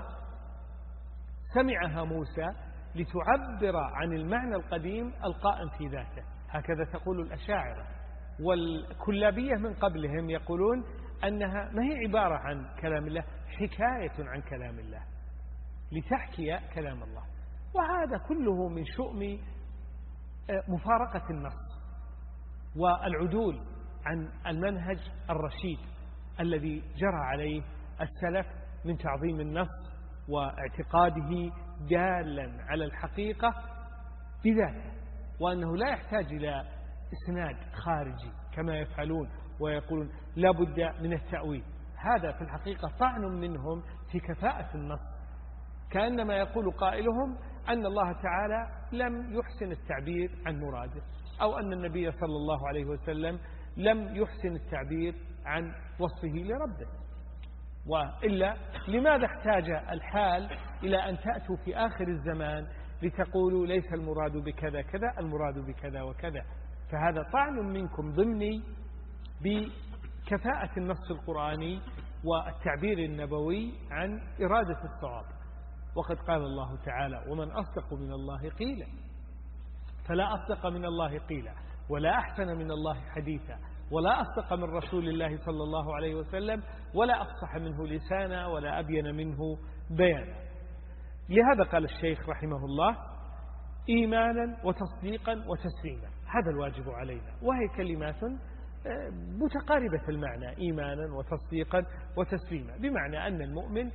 سمعها موسى لتعبر عن المعنى القديم القائم في ذاته. هكذا تقول الأشاعرة. والكلابية من قبلهم يقولون أنها ما هي عبارة عن كلام الله، حكاية عن كلام الله لتحكي كلام الله. وهذا كله من شؤم مفارقة النص والعدول عن المنهج الرشيد الذي جرى عليه السلف من تعظيم النص واعتقاده دالا على الحقيقة بذاته، وأنه لا يحتاج إلى إسناد خارجي كما يفعلون ويقولون لا بد من التأويل. هذا في الحقيقة طعن منهم في كفاءة النص، كأنما يقول قائلهم أن الله تعالى لم يحسن التعبير عن مراده، أو أن النبي صلى الله عليه وسلم لم يحسن التعبير عن وصفه لربه. وإلا لماذا احتاج الحال إلى أن تأتوا في آخر الزمان لتقولوا ليس المراد بكذا كذا، المراد بكذا وكذا؟ فهذا طعن منكم ضمني بكفاءة النص القرآني والتعبير النبوي عن إرادة الصواب. وقد قال الله تعالى ومن أصدق من الله قيلا، فلا أصدق من الله قيلا ولا أحسن من الله حديثا ولا أصدق من رسول الله صلى الله عليه وسلم ولا أفصح منه لسانا ولا أبين منه بيانا. لهذا قال الشيخ رحمه الله إيمانا وتصديقا وتسليما، هذا الواجب علينا، وهي كلمات متقاربة المعنى، إيمانا وتصديقا وتسليما، بمعنى أن المؤمن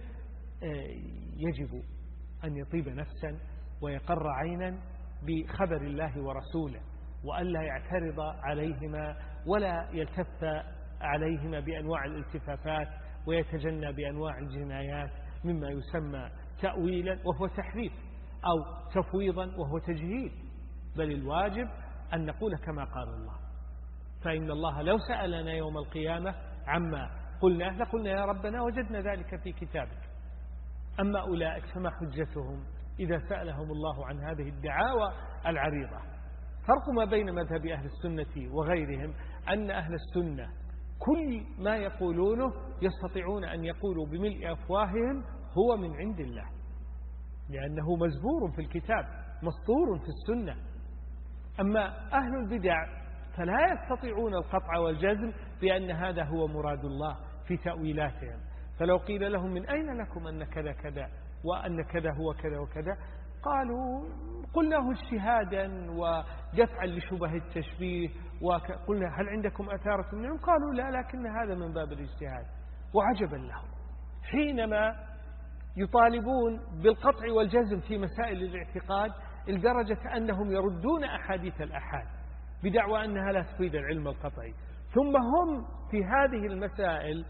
يجب أن يطيب نفسا ويقر عينا بخبر الله ورسوله، وأن لا يعترض عليهما ولا يلتف عليهما بأنواع الالتفافات ويتجنى بأنواع الجنايات مما يسمى تأويلا وهو تحريف، أو تفويضا وهو تجهيل. بل الواجب أن نقول كما قال الله، فإن الله لو سألنا يوم القيامة عما قلنا لقلنا يا ربنا وجدنا ذلك في كتابك. أما أولئك فما حجتهم إذا سألهم الله عن هذه الدعاوى العريضة. فرق ما بين مذهب أهل السنة وغيرهم أن أهل السنة كل ما يقولونه يستطيعون أن يقولوا بملء أفواههم هو من عند الله، لأنه مزبور في الكتاب مسطور في السنة. أما أهل البدع فلا يستطيعون القطع والجزم بأن هذا هو مراد الله في تأويلاتهم. فلو قيل لهم من أين لكم أن كذا كذا وأن كذا هو كذا وكذا، قالوا قلناه اجتهادا ودفعا لشبه التشبيه، وقلنا هل عندكم أثارة منهم؟ قالوا لا، لكن هذا من باب الاجتهاد. وعجبا لهم حينما يطالبون بالقطع والجزم في مسائل الاعتقاد لدرجة أنهم يردون أحاديث الأحاد بدعوى أنها لا تفيد العلم القطعي، ثم هم في هذه المسائل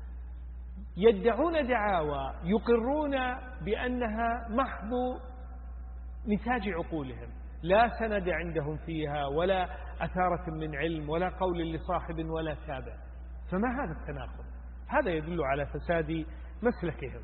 يدعون دعاوى يقرون بأنها محض نتاج عقولهم، لا سند عندهم فيها ولا أثارة من علم ولا قول لصاحب ولا تابع. فما هذا التناقض؟ هذا يدل على فساد مسلكهم.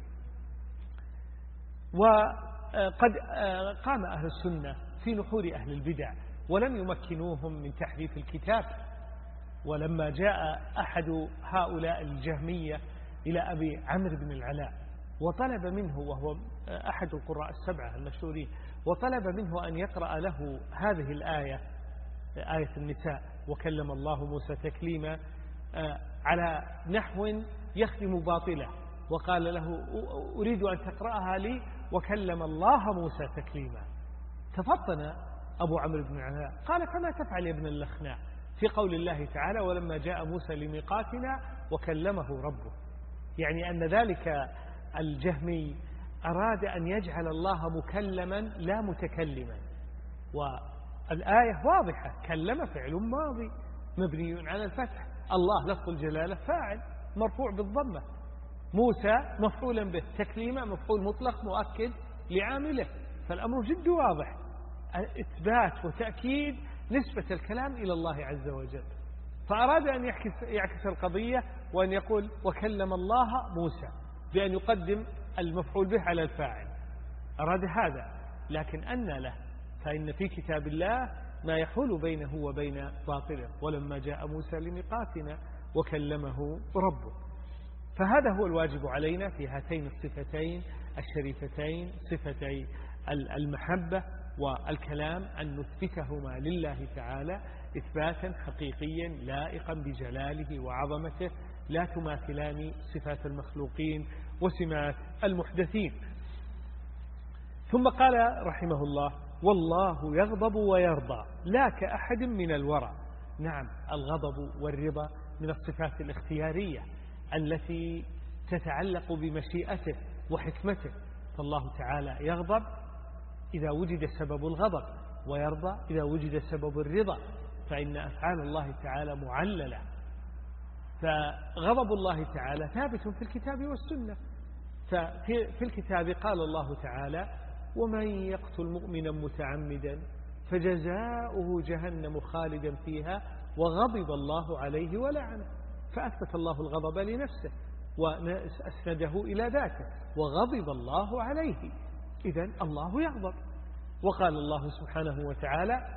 وقد قام أهل السنة في نحور أهل البدع ولم يمكنوهم من تحريف الكتاب. ولما جاء أحد هؤلاء الجهمية إلى أبي عمرو بن العلاء وطلب منه، وهو أحد القراء السبعة المشهورين، وطلب منه أن يقرأ له هذه الآية، آية النساء وكلم الله موسى تكليما، على نحو يخدم باطله، وقال له أريد أن تقرأها لي وكلم الله موسى تكليما. تفطن أبو عمرو بن العلاء قال فما تفعل يا ابن اللخناء في قول الله تعالى ولما جاء موسى لميقاتنا وكلمه ربه؟ يعني أن ذلك الجهمي أراد أن يجعل الله مكلما لا متكلما، والآية واضحة، كلم فعل ماضي مبني على الفتح، الله لفظ الجلالة فاعل مرفوع بالضمة، موسى مفعولا به، تكليما مفعول مطلق مؤكد لعامله. فالأمر جد واضح، إثبات وتأكيد نسبة الكلام إلى الله عز وجل. فأراد أن يعكس, يعكس القضية وأن يقول وكلم الله موسى بأن يقدم المفعول به على الفاعل، أراد هذا. لكن أن له، فإن في كتاب الله ما يحول بينه وبين باطله، ولما جاء موسى لميقاتنا وكلمه ربه. فهذا هو الواجب علينا في هاتين الصفتين الشريفتين، صفتي المحبة والكلام، أن نثبتهما لله تعالى إثباتا حقيقيا لائقا بجلاله وعظمته، لا تماثلان صفات المخلوقين وسمات المحدثين. ثم قال رحمه الله والله يغضب ويرضى لا كأحد من الورى. نعم، الغضب والرضا من الصفات الاختيارية التي تتعلق بمشيئته وحكمته. فالله تعالى يغضب إذا وجد سبب الغضب، ويرضى إذا وجد سبب الرضا، فإن أفعال الله تعالى معللة. فغضب الله تعالى ثابت في الكتاب والسنة. ففي الكتاب قال الله تعالى ومن يقتل مؤمنا متعمدا فجزاؤه جهنم خالدا فيها وغضب الله عليه ولعنه. فأثبت الله الغضب لنفسه وأسنده إلى ذاته، وغضب الله عليه، إذن الله يغضب. وقال الله سبحانه وتعالى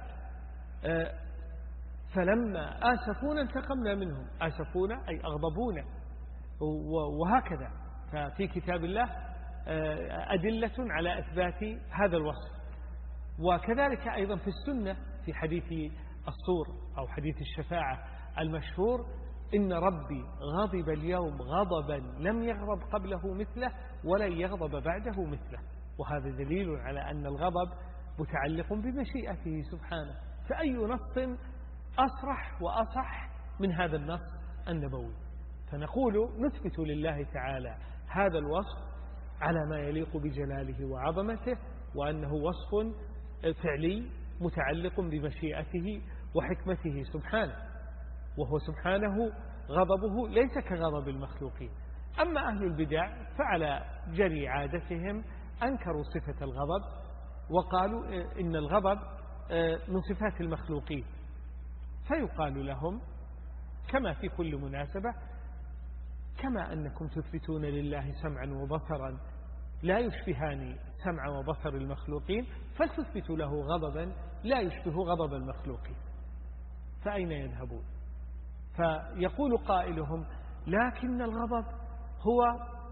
فلما آسفونا انتقمنا منهم. آسفونا أي أغضبونا، وهكذا. ففي كتاب الله أدلة على إثبات هذا الوصف. وكذلك أيضا في السنة في حديث الصور أو حديث الشفاعة المشهور إن ربي غضب اليوم غضبا لم يغضب قبله مثله ولن يغضب بعده مثله. وهذا دليل على أن الغضب متعلق بمشيئته سبحانه. فأي نص أصرح وأصح من هذا النص النبوي؟ فنقول نثبت لله تعالى هذا الوصف على ما يليق بجلاله وعظمته، وأنه وصف فعلي متعلق بمشيئته وحكمته سبحانه. وهو سبحانه غضبه ليس كغضب المخلوقين. أما أهل البدع فعلى جري عادتهم أنكروا صفة الغضب وقالوا إن الغضب من صفات المخلوقين، فيقال لهم كما في كل مناسبة: كما أنكم تثبتون لله سمعا وبصرا لا يشبهان سمع وبصر المخلوقين، فلتثبتوا له غضبا لا يشبه غضب المخلوقين، فأين يذهبون؟ فيقول قائلهم: لكن الغضب هو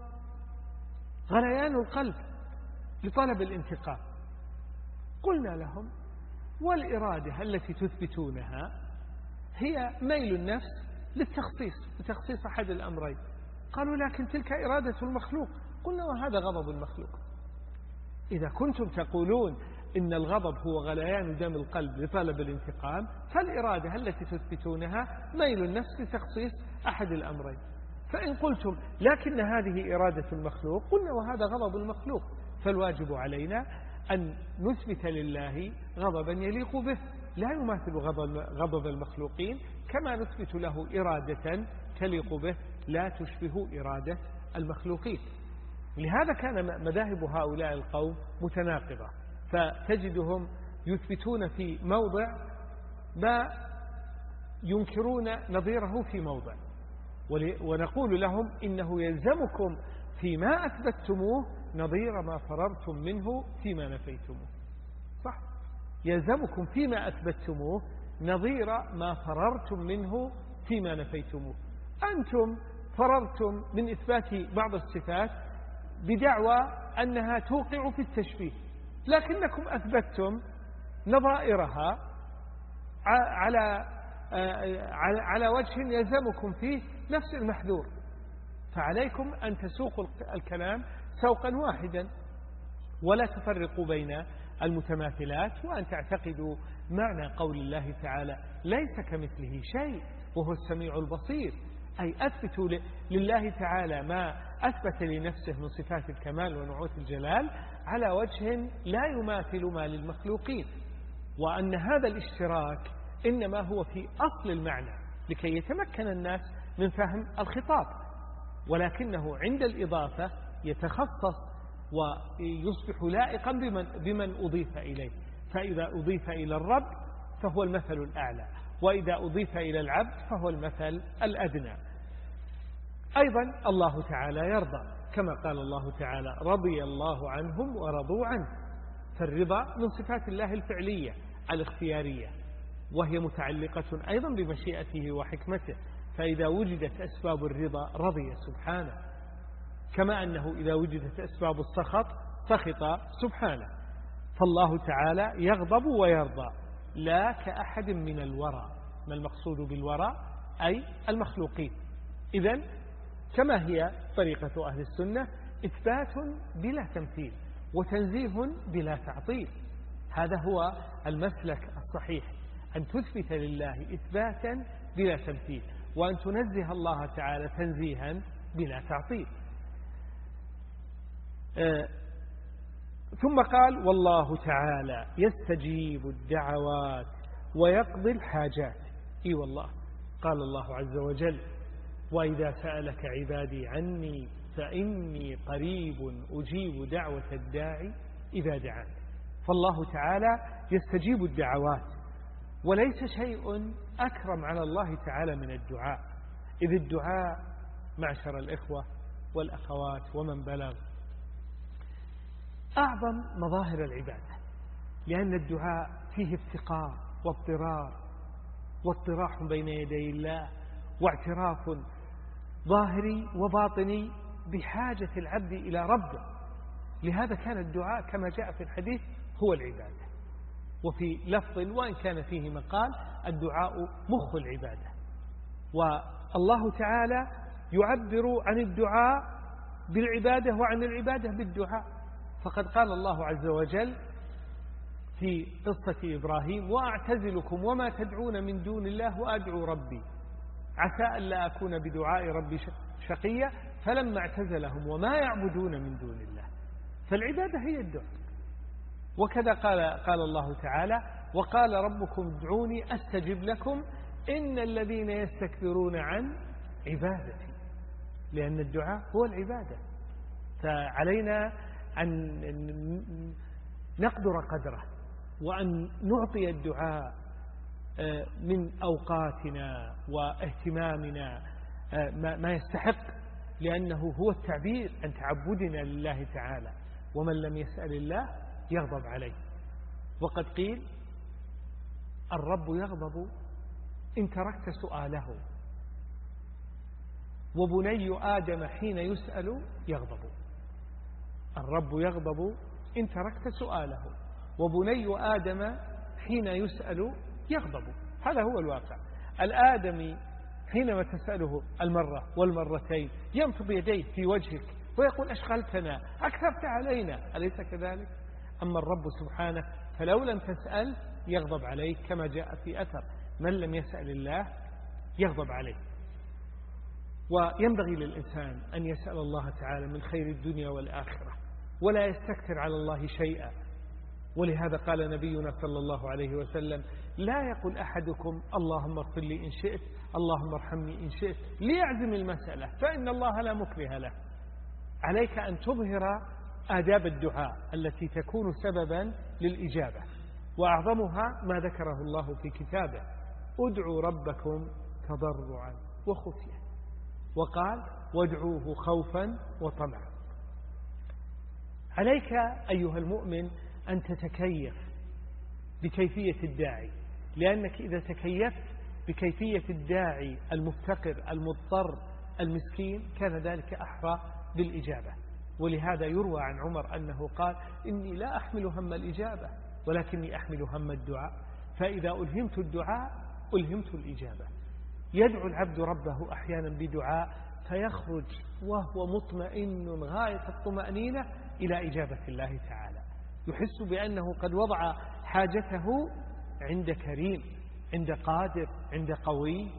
غليان القلب لطلب الانتقام. قلنا لهم: والإرادة التي تثبتونها هي ميل النفس للتخصيص لتخصيص أحد الأمرين. قالوا: لكن تلك إرادة المخلوق. قلنا: وهذا غضب المخلوق. إذا كنتم تقولون إن الغضب هو غليان دم القلب لطلب الانتقام، فالإرادة التي تثبتونها ميل النفس لتخصيص أحد الأمرين. فإن قلتم لكن هذه إرادة المخلوق، قلنا: وهذا غضب المخلوق. فالواجب علينا أن نثبت لله غضبا يليق به لا يماثل غضب المخلوقين، كما نثبت له إرادة تليق به لا تشبه إرادة المخلوقين. لهذا كان مذاهب هؤلاء القوم متناقضة، فتجدهم يثبتون في موضع ما ينكرون نظيره في موضع، ونقول لهم: إنه يلزمكم فيما أثبتتموه نظير ما فررتم منه فيما نفيتموه. صح؟ يلزمكم فيما أثبتتموه نظير ما فررتم منه فيما نفيتموه. أنتم فررتم من إثبات بعض الصفات بدعوى أنها توقع في التشبيه، لكنكم أثبتتم نظائرها على على وجه يلزمكم فيه نفس المحذور. فعليكم أن تسوقوا الكلام سوقا واحدا ولا تفرقوا بين المتماثلات، وأن تعتقدوا معنى قول الله تعالى: ليس كمثله شيء وهو السميع البصير. أي أثبتوا لله تعالى ما أثبت لنفسه من صفات الكمال ونعوت الجلال على وجه لا يماثل ما للمخلوقين، وأن هذا الاشتراك إنما هو في أصل المعنى لكي يتمكن الناس من فهم الخطاب، ولكنه عند الإضافة يتخصص ويصبح لائقا بمن, بمن أضيف إليه. فإذا أضيف إلى الرب فهو المثل الأعلى، وإذا أضيف إلى العبد فهو المثل الأدنى. أيضا الله تعالى يرضى، كما قال الله تعالى: رضي الله عنهم ورضوا عنه. فالرضا من صفات الله الفعلية الاختيارية، وهي متعلقة أيضا بمشيئته وحكمته، فإذا وجدت أسباب الرضا رضي سبحانه، كما أنه إذا وجدت أسباب السخط سخط سبحانه. فالله تعالى يغضب ويرضى لا كأحد من الورى. ما المقصود بالورى؟ أي المخلوقين. إذن كما هي طريقة أهل السنة: إثبات بلا تمثيل وتنزيه بلا تعطيل. هذا هو المسلك الصحيح، أن تثبت لله إثباتا بلا تمثيل، وأن تنزه الله تعالى تنزيها بلا تعطيل. آه ثم قال: والله تعالى يستجيب الدعوات ويقضي الحاجات. إي والله، قال الله عز وجل: وإذا سألك عبادي عني فإني قريب أجيب دعوة الداعي إذا دعان. فالله تعالى يستجيب الدعوات، وليس شيء أكرم على الله تعالى من الدعاء، إذ الدعاء معشر الإخوة والأخوات ومن بلغ أعظم مظاهر العبادة، لأن الدعاء فيه افتقار واضطرار واضطراح بين يدي الله، واعتراف ظاهري وباطني بحاجة العبد إلى ربه. لهذا كان الدعاء كما جاء في الحديث هو العبادة. وفي لفظ وإن كان فيه مقال: الدعاء مخ العبادة. والله تعالى يعبر عن الدعاء بالعبادة وعن العبادة بالدعاء، فقد قال الله عز وجل في قصة إبراهيم: وأعتزلكم وما تدعون من دون الله وأدعو ربي عسى ألا أكون بدعاء ربي شقيا فلما اعتزلهم وما يعبدون من دون الله. فالعبادة هي الدعاء. وكذا قال, قال الله تعالى: وقال ربكم ادعوني أستجب لكم إن الذين يستكبرون عن عبادتي، لأن الدعاء هو العبادة. فعلينا أن نقدر قدره، وأن نعطي الدعاء من أوقاتنا واهتمامنا ما يستحق، لأنه هو التعبير عن تعبدنا لله تعالى. ومن لم يسأل الله يغضب عليه. وقد قيل الرب يغضب إن تركت سؤاله، وبني آدم حين يسأل يغضب. الرب يغضب إن تركت سؤاله، وبني آدم حين يسأل يغضب. هذا هو الواقع. الآدمي حينما تسأله المرة والمرتين ينفض يديه في وجهك ويقول أشغلتنا، أكثرت علينا، أليس كذلك؟ أما الرب سبحانه فلو لم تسأل يغضب عليك، كما جاء في أثر من لم يسأل الله يغضب عليه. وينبغي للإنسان أن يسأل الله تعالى من خير الدنيا والآخرة، ولا يستكثر على الله شيئا. ولهذا قال نبينا صلى الله عليه وسلم لا يقول أحدكم اللهم اغفر لي إن شئت، اللهم ارحمني إن شئت، ليعزم المسألة، فإن الله لا مكره له. عليك أن تظهر آداب الدعاء التي تكون سببا للإجابة، وأعظمها ما ذكره الله في كتابه: ادعوا ربكم تضرعا وخفية، وقال وادعوه خوفا وطمعا. عليك أيها المؤمن أن تتكيف بكيفية الداعي، لأنك إذا تكيفت بكيفية الداعي المفتقر المضطر المسكين كان ذلك أحرى بالإجابة. ولهذا يروى عن عمر أنه قال إني لا أحمل هم الإجابة ولكني أحمل هم الدعاء، فإذا ألهمت الدعاء ألهمت الإجابة. يدعو العبد ربه أحيانا بدعاء فيخرج وهو مطمئن غاية الطمأنينة إلى إجابة الله تعالى، يحس بأنه قد وضع حاجته عند كريم، عند قادر، عند قوي.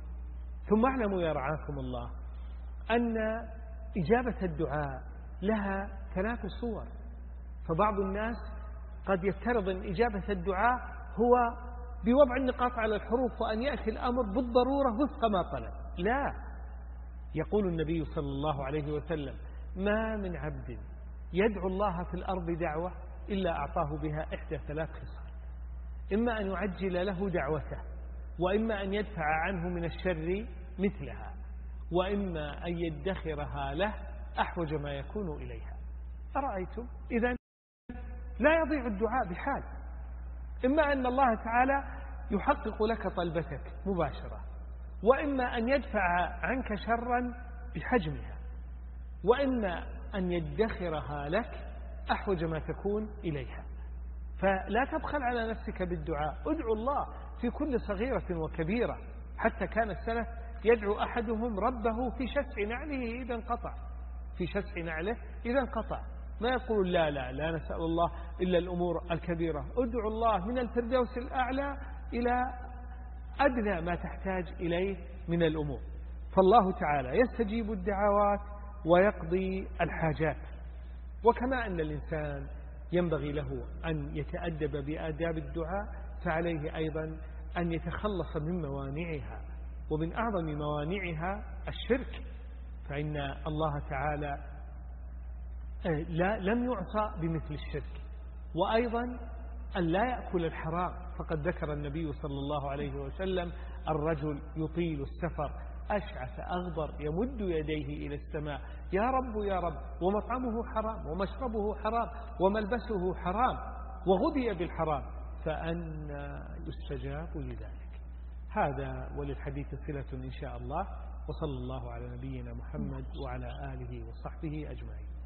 ثم اعلموا يا رعاكم الله أن إجابة الدعاء لها ثلاث صور. فبعض الناس قد يفترض أن إجابة الدعاء هو بوضع النقاط على الحروف، وأن يأتي الأمر بالضرورة وفق ما طلب. لا، يقول النبي صلى الله عليه وسلم ما من عبد يدعو الله في الأرض دعوة إلا أعطاه بها إحدى ثلاث خصال: إما أن يعجل له دعوته، وإما أن يدفع عنه من الشر مثلها، وإما أن يدخرها له أحوج ما يكون إليها. أرأيتم؟ إذن لا يضيع الدعاء بحال. إما أن الله تعالى يحقق لك طلبتك مباشرة، وإما أن يدفع عنك شرا بحجمها، وإما أن يدخرها لك أحوج ما تكون إليها. فلا تبخل على نفسك بالدعاء، ادعو الله في كل صغيرة وكبيرة. حتى كان السلف يدعو أحدهم ربه في شسع نعله إذا انقطع، في شسع نعله إذا انقطع، ما يقول لا لا لا نسأل الله إلا الأمور الكبيرة. ادعو الله من الفردوس الأعلى إلى أدنى ما تحتاج إليه من الأمور. فالله تعالى يستجيب الدعوات ويقضي الحاجات. وكما أن الإنسان ينبغي له أن يتأدب بآداب الدعاء، فعليه أيضا أن يتخلص من موانعها، ومن أعظم موانعها الشرك، فإن الله تعالى لا لم يعصى بمثل الشرك. وأيضا أن لا يأكل الحرام، فقد ذكر النبي صلى الله عليه وسلم الرجل يطيل السفر أشعث أغبر يمد يديه إلى السماء يا رب يا رب، ومطعمه حرام ومشربه حرام وملبسه حرام وغذي بالحرام، فأنى يستجاب لذلك. هذا وللحديث صلة إن شاء الله، وصلى الله على نبينا محمد وعلى آله وصحبه أجمعين.